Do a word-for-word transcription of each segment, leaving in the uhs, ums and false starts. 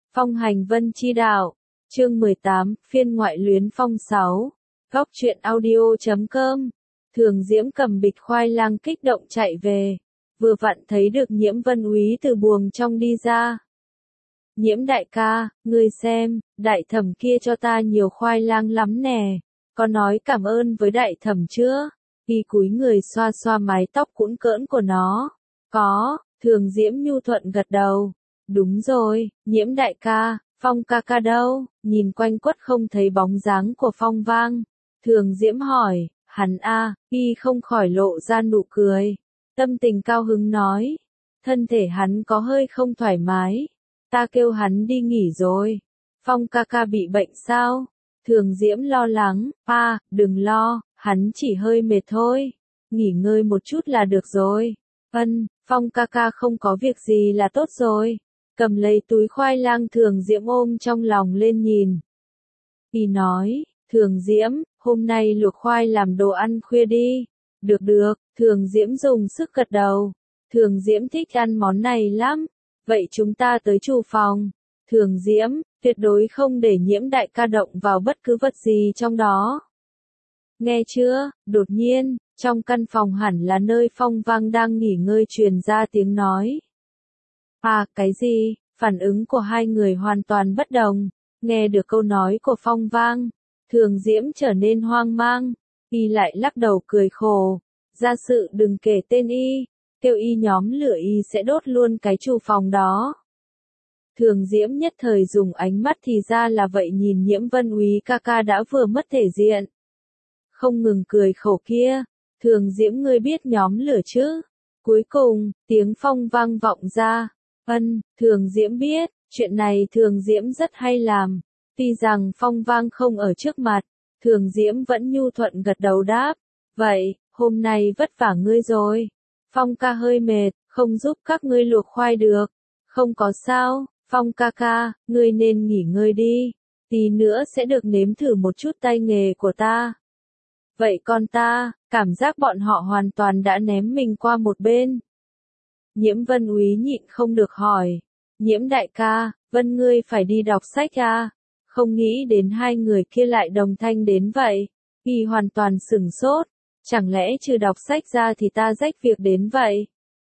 Phong hành vân chi đạo, chương mười tám, phiên ngoại luyến phong sáu, góc truyện audio chấm com. Thường Diễm cầm bịch khoai lang kích động chạy về, vừa vặn thấy được Nhiễm Vân Úy từ buồng trong đi ra. Nhiễm đại ca, ngươi xem, đại thẩm kia cho ta nhiều khoai lang lắm nè, có nói cảm ơn với đại thẩm chưa? Y cúi người xoa xoa mái tóc cũn cỡn của nó. Có, Thường Diễm nhu thuận gật đầu. Đúng rồi, Nhiễm đại ca, Phong ca ca đâu? Nhìn quanh quất không thấy bóng dáng của Phong Vang. Thường Diễm hỏi, hắn a, Y không khỏi lộ ra nụ cười. Tâm tình cao hứng nói, thân thể hắn có hơi không thoải mái. Ta kêu hắn đi nghỉ rồi. Phong ca ca bị bệnh sao? Thường Diễm lo lắng, a, đừng lo, hắn chỉ hơi mệt thôi. Nghỉ ngơi một chút là được rồi. Ân, Phong ca ca không có việc gì là tốt rồi. Cầm lấy túi khoai lang Thường Diễm ôm trong lòng lên nhìn. Y nói, Thường Diễm, hôm nay luộc khoai làm đồ ăn khuya đi. Được được, Thường Diễm dùng sức gật đầu. Thường Diễm thích ăn món này lắm. Vậy chúng ta tới chủ phòng. Thường Diễm, tuyệt đối không để Nhiễm đại ca động vào bất cứ vật gì trong đó. Nghe chưa? Đột nhiên, trong căn phòng hẳn là nơi Phong Vang đang nghỉ ngơi truyền ra tiếng nói. À, cái gì? Phản ứng của hai người hoàn toàn bất đồng. Nghe được câu nói của Phong Vang, Thường Diễm trở nên hoang mang. Y lại lắc đầu cười khổ. Gia sự đừng kể tên Y. Kêu Y nhóm lửa Y sẽ đốt luôn cái chủ phòng đó. Thường Diễm nhất thời dùng ánh mắt thì ra là vậy nhìn Nhiễm Vân Úy ca ca đã vừa mất thể diện. Không ngừng cười khổ kia. Thường Diễm ngươi biết nhóm lửa chứ? Cuối cùng, tiếng Phong vang vọng ra. Ân, Thường Diễm biết, chuyện này Thường Diễm rất hay làm. Tuy rằng Phong Vang không ở trước mặt, Thường Diễm vẫn nhu thuận gật đầu đáp. Vậy, hôm nay vất vả ngươi rồi. Phong ca hơi mệt, không giúp các ngươi luộc khoai được. Không có sao, Phong ca ca, ngươi nên nghỉ ngơi đi. Tí nữa sẽ được nếm thử một chút tay nghề của ta. Vậy con ta, cảm giác bọn họ hoàn toàn đã ném mình qua một bên. Nhiễm Vân Úy nhịn không được hỏi. Nhiễm đại ca, Vân ngươi phải đi đọc sách à? Không nghĩ đến hai người kia lại đồng thanh đến vậy. Y hoàn toàn sửng sốt. Chẳng lẽ trừ đọc sách ra thì ta rách việc đến vậy?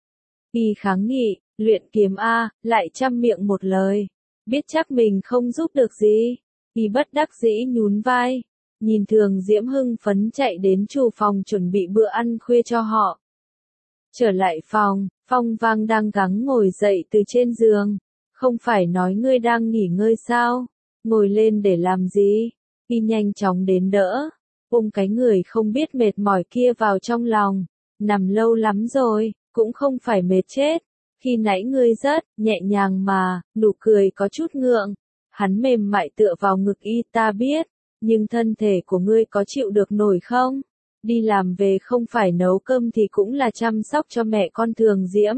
Y kháng nghị, luyện kiếm a, lại chăm miệng một lời. Biết chắc mình không giúp được gì. Y bất đắc dĩ nhún vai. Nhìn Thường Diễm hưng phấn chạy đến chủ phòng chuẩn bị bữa ăn khuya cho họ. Trở lại phòng, Phong Vang đang gắng ngồi dậy từ trên giường. Không phải nói ngươi đang nghỉ ngơi sao? Ngồi lên để làm gì? Y nhanh chóng đến đỡ. Ôm cái người không biết mệt mỏi kia vào trong lòng. Nằm lâu lắm rồi, cũng không phải mệt chết. Khi nãy ngươi rất nhẹ nhàng mà, nụ cười có chút ngượng. Hắn mềm mại tựa vào ngực Y ta biết. Nhưng thân thể của ngươi có chịu được nổi không? Đi làm về không phải nấu cơm thì cũng là chăm sóc cho mẹ con Thường Diễm.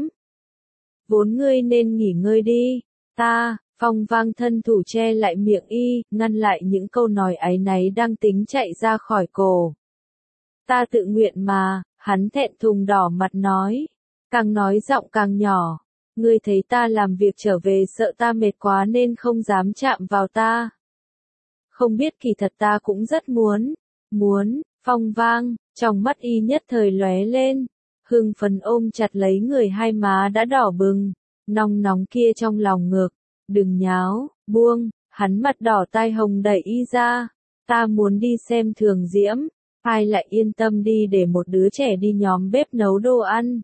Vốn ngươi nên nghỉ ngơi đi. Ta, Phong Vang thân thủ che lại miệng Y, ngăn lại những câu nói áy náy đang tính chạy ra khỏi cổ. Ta tự nguyện mà, hắn thẹn thùng đỏ mặt nói. Càng nói giọng càng nhỏ. Ngươi thấy ta làm việc trở về sợ ta mệt quá nên không dám chạm vào ta. Không biết kỳ thật ta cũng rất muốn. Muốn, Phong Vang, trong mắt Y nhất thời lóe lên. Hưng phấn ôm chặt lấy người hai má đã đỏ bừng. Nóng nóng kia trong lòng ngực. Đừng nháo, buông, hắn mặt đỏ tai hồng đẩy Y ra. Ta muốn đi xem Thường Diễm. Ai lại yên tâm đi để một đứa trẻ đi nhóm bếp nấu đồ ăn.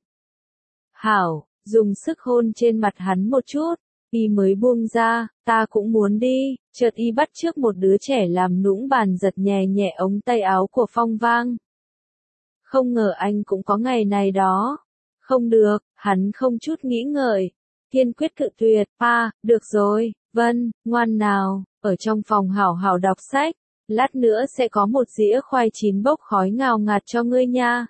Hảo, dùng sức hôn trên mặt hắn một chút. Y mới buông ra, ta cũng muốn đi. Chợt Y bắt trước một đứa trẻ làm nũng bàn giật nhẹ nhẹ ống tay áo của Phong Vang. Không ngờ anh cũng có ngày này đó. Không được, hắn không chút nghĩ ngợi. Kiên quyết cự tuyệt, à, được rồi, Vân, ngoan nào, ở trong phòng hảo hảo đọc sách. Lát nữa sẽ có một dĩa khoai chín bốc khói ngào ngạt cho ngươi nha.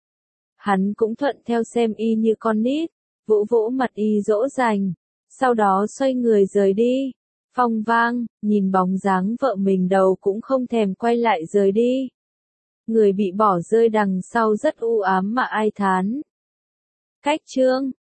Hắn cũng thuận theo xem Y như con nít, vỗ vỗ mặt Y dỗ dành. Sau đó xoay người rời đi. Phong Vang, nhìn bóng dáng vợ mình đầu cũng không thèm quay lại rời đi. Người bị bỏ rơi đằng sau rất u ám mà ai thán. Cách chương